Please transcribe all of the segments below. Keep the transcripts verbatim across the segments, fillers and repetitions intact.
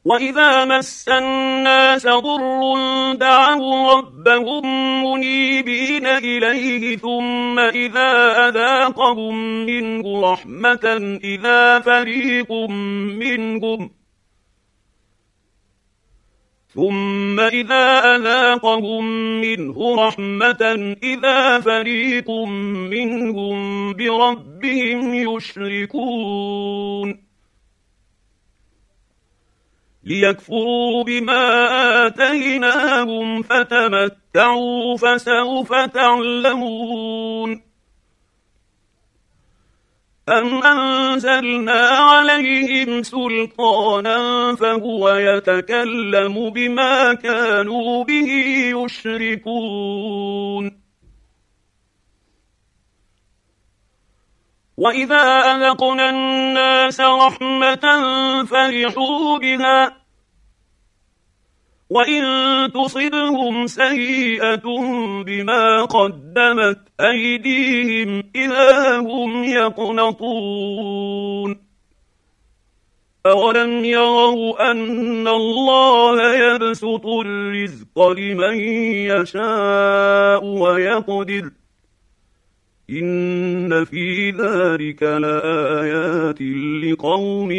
وإذا مس الناس ضر دعوا ربهم منيبين إليه ثم إذا أذاقهم منه رحمة إذا فريق منهم ثم إذا أذاقهم منه رحمة إذا فريق منهم بربهم يشركون ليكفروا بما آتيناهم فتمتعوا فسوف تعلمون أم أنزلنا عليهم سلطانا فهو يتكلم بما كانوا به يشركون وإذا أذقنا الناس رحمة فرحوا بها وإن تصبهم سيئة بما قدمت أيديهم إذا هم يقنطون أولم يروا أن الله يبسط الرزق لمن يشاء ويقدر إن في ذلك لآيات لقوم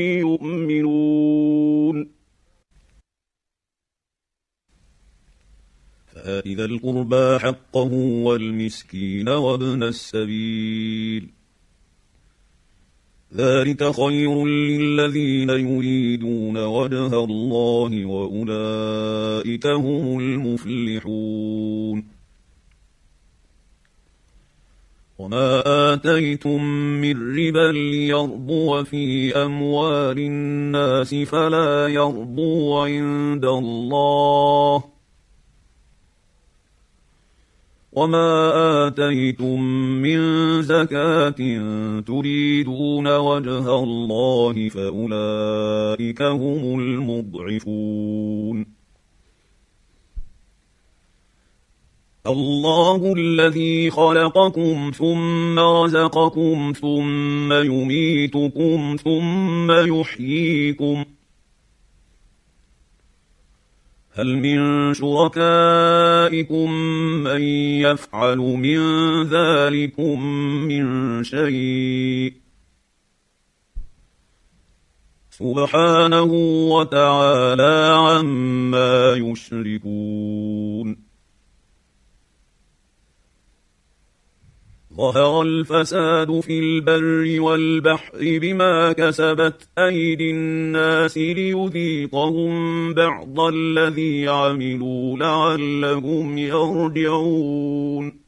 يؤمنون فآت ذا القربى حقه والمسكين وابن السبيل ذلك خير للذين يريدون وجه الله وأولئك هم المفلحون وما آتيتم من ربا ليربو في أموال الناس فلا يربو عند الله وما آتيتم من زكاة تريدون وجه الله فأولئك هم المضعفون الله الذي خلقكم ثم رزقكم ثم يميتكم ثم يحييكم هل من شركائكم من يفعل من ذلكم من شيء سبحانه وتعالى عما يشركون ظهر الفساد في البر والبحر بما كسبت أيدي الناس ليذيقهم بعض الذي عملوا لعلهم يرجعون